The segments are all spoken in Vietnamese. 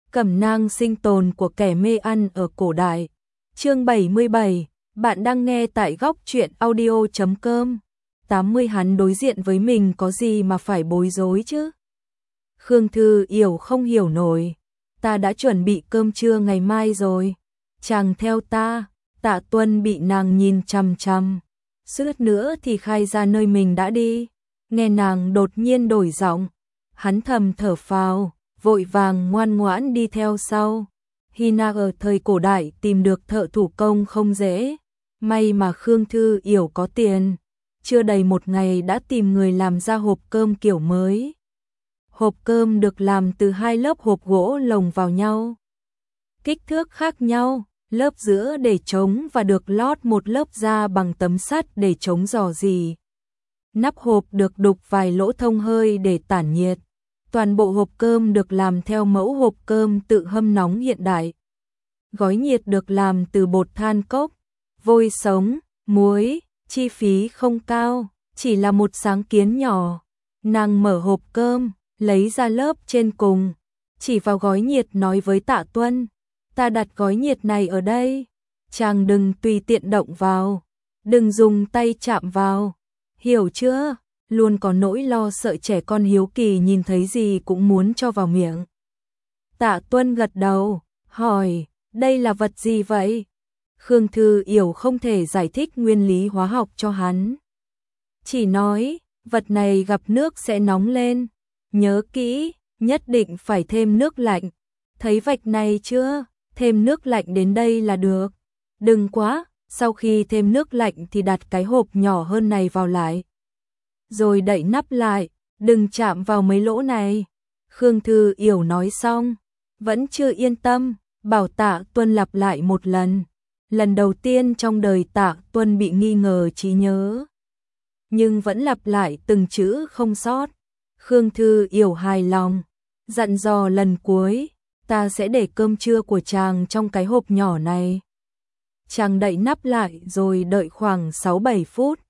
Cẩm nang sinh tồn của kẻ mê ăn ở cổ đại. Chương 77, bạn đang nghe tại góc truyện audio.com. 80 hắn đối diện với mình có gì mà phải bối rối chứ? Khương Thư Yểu không hiểu nổi. Ta đã chuẩn bị cơm trưa ngày mai rồi. Chàng theo ta. Tạ Tuân bị nàng nhìn chằm chằm. Suýt nữa thì khai ra nơi mình đã đi. Nghe nàng đột nhiên đổi giọng, hắn thầm thở phào, vội vàng ngoan ngoãn đi theo sau. Hina ở thời cổ đại tìm được thợ thủ công không dễ. May mà Khương Thư Yểu có tiền. Chưa đầy một ngày đã tìm người làm ra hộp cơm kiểu mới. Hộp cơm được làm từ 2 lớp hộp gỗ lồng vào nhau. Kích thước khác nhau, lớp giữa để chống và được lót một lớp da bằng tấm sắt để chống rò rỉ. Nắp hộp được đục vài lỗ thông hơi để tản nhiệt. Toàn bộ hộp cơm được làm theo mẫu hộp cơm tự hâm nóng hiện đại. Gói nhiệt được làm từ bột than cốc, vôi sống, muối, chi phí không cao, chỉ là một sáng kiến nhỏ. Nàng mở hộp cơm, lấy ra lớp trên cùng, chỉ vào gói nhiệt nói với Tạ Tuân, ta đặt gói nhiệt này ở đây, chàng đừng tùy tiện động vào, đừng dùng tay chạm vào, hiểu chưa? Luôn có nỗi lo sợ trẻ con hiếu kỳ nhìn thấy gì cũng muốn cho vào miệng. Tạ Tuân gật đầu, hỏi, đây là vật gì vậy? Khương Thư Yểu không thể giải thích nguyên lý hóa học cho hắn. Chỉ nói, vật này gặp nước sẽ nóng lên. Nhớ kỹ, nhất định phải thêm nước lạnh. Thấy vạch này chưa? Thêm nước lạnh đến đây là được. Đừng quá, sau khi thêm nước lạnh thì đặt cái hộp nhỏ hơn này vào lại. Rồi đậy nắp lại, đừng chạm vào mấy lỗ này. Khương Thư Yểu nói xong, vẫn chưa yên tâm, bảo Tạ Tuân lặp lại một lần. Lần đầu tiên trong đời Tạ Tuân bị nghi ngờ trí nhớ, nhưng vẫn lặp lại từng chữ không sót. Khương Thư Yểu hài lòng, dặn dò lần cuối, ta sẽ để cơm trưa của chàng trong cái hộp nhỏ này. Chàng đậy nắp lại rồi đợi khoảng 6-7 phút.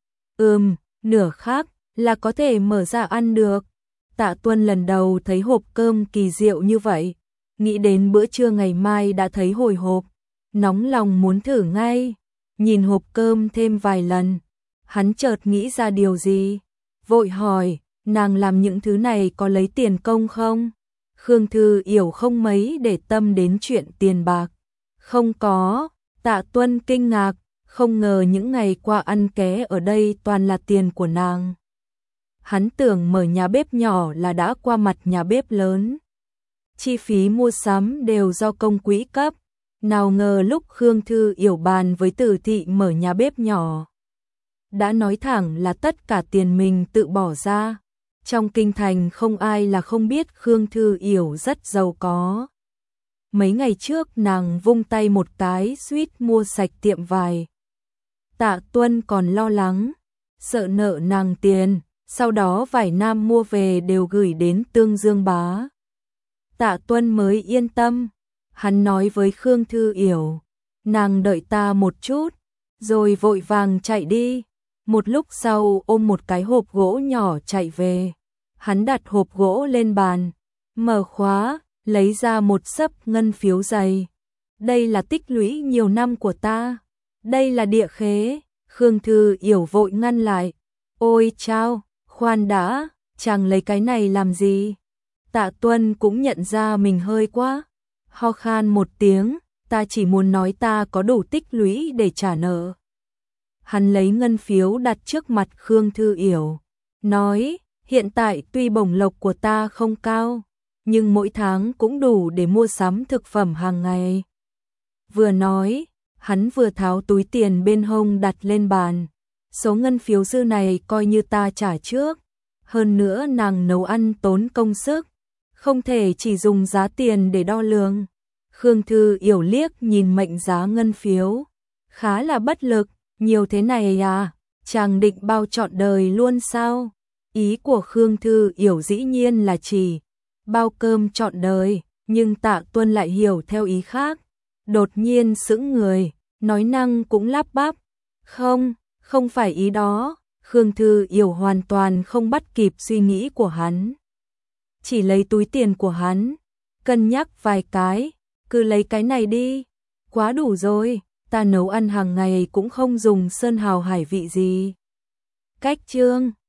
Nửa khác là có thể mở ra ăn được. Tạ Tuân lần đầu thấy hộp cơm kỳ diệu như vậy, nghĩ đến bữa trưa ngày mai đã thấy hồi hộp, nóng lòng muốn thử ngay. Nhìn hộp cơm thêm vài lần, hắn chợt nghĩ ra điều gì, vội hỏi, nàng làm những thứ này có lấy tiền công không? Khương Thư Yểu không mấy để tâm đến chuyện tiền bạc. Không có. Tạ Tuân kinh ngạc, không ngờ những ngày qua ăn ké ở đây toàn là tiền của nàng. Hắn tưởng mở nhà bếp nhỏ là đã qua mặt nhà bếp lớn. Chi phí mua sắm đều do công quỹ cấp. Nào ngờ lúc Khương Thư Yểu bàn với Từ Thị mở nhà bếp nhỏ, đã nói thẳng là tất cả tiền mình tự bỏ ra. Trong kinh thành không ai là không biết Khương Thư Yểu rất giàu có. Mấy ngày trước nàng vung tay một cái suýt mua sạch tiệm vải. Tạ Tuân còn lo lắng, sợ nợ nàng tiền, sau đó vải nam mua về đều gửi đến Tương Dương Bá. Tạ Tuân mới yên tâm, hắn nói với Khương Thư Yểu, nàng đợi ta một chút, rồi vội vàng chạy đi. Một lúc sau ôm một cái hộp gỗ nhỏ chạy về. Hắn đặt hộp gỗ lên bàn, mở khóa, lấy ra một xấp ngân phiếu dày. Đây là tích lũy nhiều năm của ta. Đây là địa khế. Khương Thư Yểu vội ngăn lại. Ôi chao, khoan đã, chàng lấy cái này làm gì? Tạ Tuân cũng nhận ra mình hơi quá. Ho khan một tiếng, ta chỉ muốn nói ta có đủ tích lũy để trả nợ. Hắn lấy ngân phiếu đặt trước mặt Khương Thư Yểu, nói, hiện tại tuy bổng lộc của ta không cao, nhưng mỗi tháng cũng đủ để mua sắm thực phẩm hàng ngày. Vừa nói, hắn vừa tháo túi tiền bên hông đặt lên bàn. Số ngân phiếu dư này coi như ta trả trước. Hơn nữa nàng nấu ăn tốn công sức, không thể chỉ dùng giá tiền để đo lường. Khương Thư Yểu liếc nhìn mệnh giá ngân phiếu, khá là bất lực. Nhiều thế này à, chàng định bao trọn đời luôn sao? Ý của Khương Thư Yểu dĩ nhiên là chỉ bao cơm trọn đời, nhưng Tạ Tuân lại hiểu theo ý khác. Đột nhiên sững người, nói năng cũng lắp bắp. Không phải ý đó. Khương Thư Yểu hoàn toàn không bắt kịp suy nghĩ của hắn. Chỉ lấy túi tiền của hắn, cân nhắc vài cái, cứ lấy cái này đi, quá đủ rồi, ta nấu ăn hàng ngày cũng không dùng sơn hào hải vị gì. Cách chương